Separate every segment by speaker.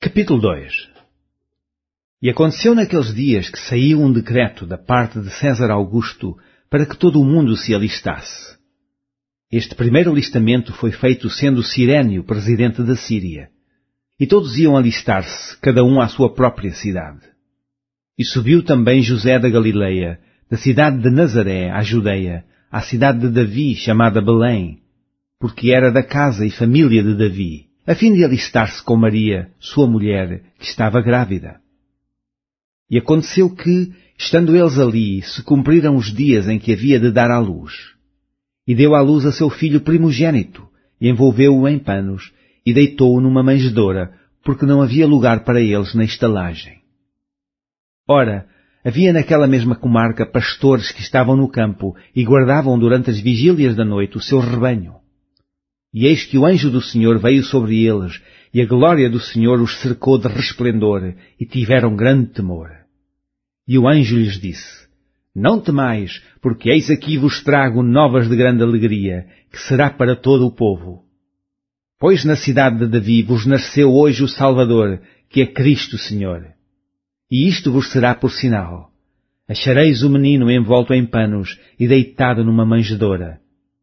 Speaker 1: Capítulo 2. E aconteceu naqueles dias que saiu um decreto da parte de César Augusto para que todo o mundo se alistasse. Este primeiro alistamento foi feito sendo Cirénio presidente da Síria. E todos iam alistar-se, cada um à sua própria cidade. E subiu também José da Galileia, da cidade de Nazaré, à Judeia, à cidade de Davi, chamada Belém, porque era da casa e família de Davi, a fim de alistar-se com Maria, sua mulher, que estava grávida. E aconteceu que, estando eles ali, se cumpriram os dias em que havia de dar à luz. E deu à luz a seu filho primogênito, e envolveu-o em panos, e deitou-o numa manjedoura, porque não havia lugar para eles na estalagem. Ora, havia naquela mesma comarca pastores que estavam no campo e guardavam durante as vigílias da noite o seu rebanho. E eis que o anjo do Senhor veio sobre eles, e a glória do Senhor os cercou de resplendor, e tiveram grande temor. E o anjo lhes disse: Não temais, porque eis aqui vos trago novas de grande alegria, que será para todo o povo. Pois na cidade de Davi vos nasceu hoje o Salvador, que é Cristo Senhor. E isto vos será por sinal: achareis o menino envolto em panos e deitado numa manjedoura.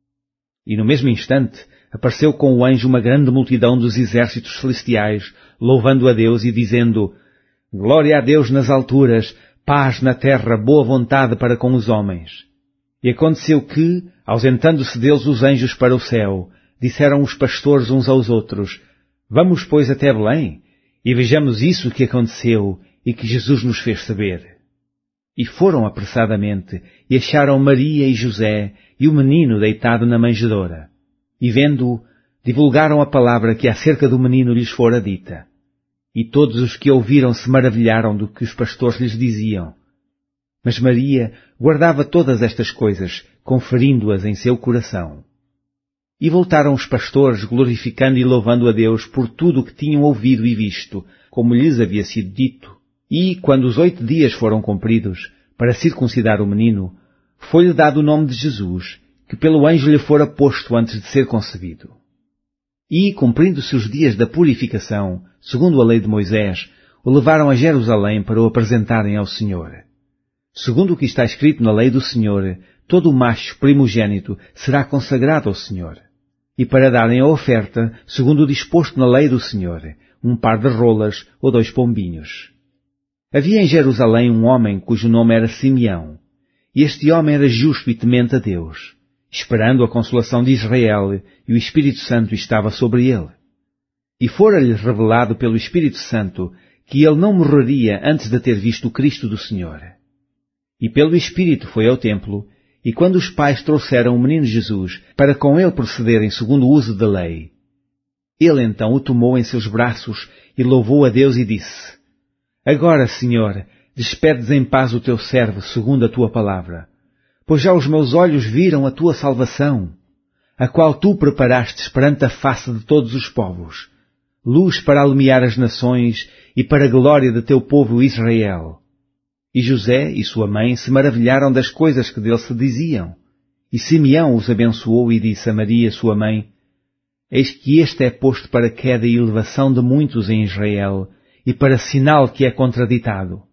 Speaker 1: E no mesmo instante apareceu com o anjo uma grande multidão dos exércitos celestiais, louvando a Deus e dizendo: Glória a Deus nas alturas, paz na terra, boa vontade para com os homens. E aconteceu que, ausentando-se deles os anjos para o céu, disseram os pastores uns aos outros: Vamos, pois, até Belém, e vejamos isso que aconteceu e que Jesus nos fez saber. E foram apressadamente, e acharam Maria e José e o menino deitado na manjedoura. E vendo-o, divulgaram a palavra que acerca do menino lhes fora dita. E todos os que ouviram se maravilharam do que os pastores lhes diziam. Mas Maria guardava todas estas coisas, conferindo-as em seu coração. E voltaram os pastores, glorificando e louvando a Deus por tudo o que tinham ouvido e visto, como lhes havia sido dito. E, quando os 8 dias foram cumpridos, para circuncidar o menino, foi-lhe dado o nome de Jesus, que pelo anjo lhe fora posto antes de ser concebido. E, cumprindo-se os dias da purificação, segundo a lei de Moisés, o levaram a Jerusalém para o apresentarem ao Senhor. Segundo o que está escrito na lei do Senhor, todo o macho primogênito será consagrado ao Senhor. E para darem a oferta, segundo o disposto na lei do Senhor, um par de rolas ou 2 pombinhos. Havia em Jerusalém um homem cujo nome era Simeão. E este homem era justo e temente a Deus, esperando a consolação de Israel, e o Espírito Santo estava sobre ele. E fora-lhe revelado pelo Espírito Santo que ele não morreria antes de ter visto o Cristo do Senhor. E pelo Espírito foi ao templo, e quando os pais trouxeram o menino Jesus para com ele procederem segundo o uso da lei, ele então o tomou em seus braços e louvou a Deus e disse: Agora, Senhor, despedes em paz o teu servo segundo a tua palavra, pois já os meus olhos viram a tua salvação, a qual tu preparastes perante a face de todos os povos, luz para alumiar as nações e para a glória de teu povo Israel. E José e sua mãe se maravilharam das coisas que dele se diziam. E Simeão os abençoou e disse a Maria, sua mãe: Eis que este é posto para queda e elevação de muitos em Israel, e para sinal que é contraditado.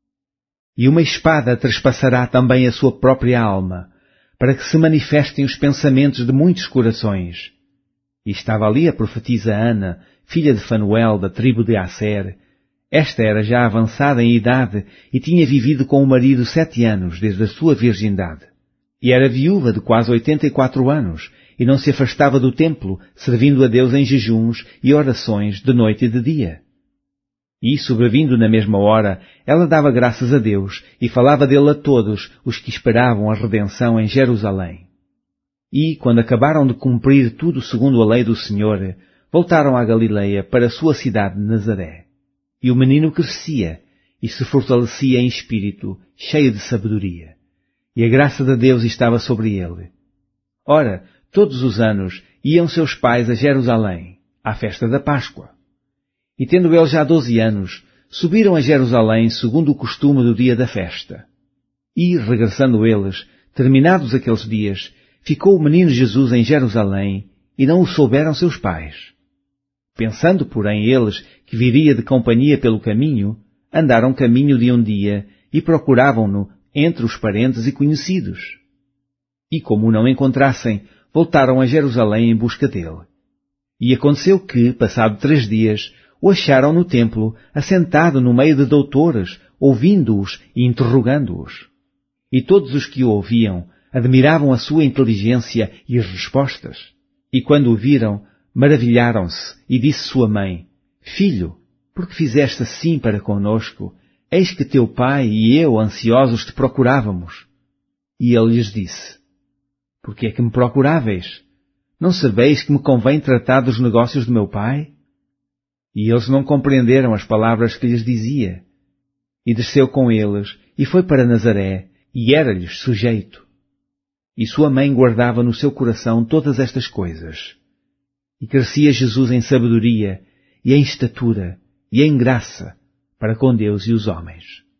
Speaker 1: E uma espada trespassará também a sua própria alma, para que se manifestem os pensamentos de muitos corações. E estava ali a profetisa Ana, filha de Fanuel, da tribo de Asser. Esta era já avançada em idade e tinha vivido com o marido 7 anos desde a sua virgindade. E era viúva de quase 84 anos, e não se afastava do templo, servindo a Deus em jejuns e orações de noite e de dia. E, sobrevindo na mesma hora, ela dava graças a Deus e falava dele a todos os que esperavam a redenção em Jerusalém. E, quando acabaram de cumprir tudo segundo a lei do Senhor, voltaram à Galileia para a sua cidade de Nazaré. E o menino crescia e se fortalecia em espírito, cheio de sabedoria. E a graça de Deus estava sobre ele. Ora, todos os anos iam seus pais a Jerusalém, à festa da Páscoa. E tendo eles já 12 anos, subiram a Jerusalém segundo o costume do dia da festa. E, regressando eles, terminados aqueles dias, ficou o menino Jesus em Jerusalém, e não o souberam seus pais. Pensando, porém, eles que viria de companhia pelo caminho, andaram caminho de um dia e procuravam-no entre os parentes e conhecidos. E como o não encontrassem, voltaram a Jerusalém em busca dele. E aconteceu que, passado 3 dias, o acharam no templo, assentado no meio de doutores, ouvindo-os e interrogando-os. E todos os que o ouviam admiravam a sua inteligência e as respostas. E quando o viram, maravilharam-se, e disse sua mãe: Filho, por que fizeste assim para conosco? Eis que teu pai e eu ansiosos te procurávamos. E ele lhes disse: Por que é que me procuráveis? Não sabeis que me convém tratar dos negócios do meu pai? E eles não compreenderam as palavras que lhes dizia. E desceu com eles, e foi para Nazaré, e era-lhes sujeito. E sua mãe guardava no seu coração todas estas coisas. E crescia Jesus em sabedoria, e em estatura, e em graça, para com Deus e os homens.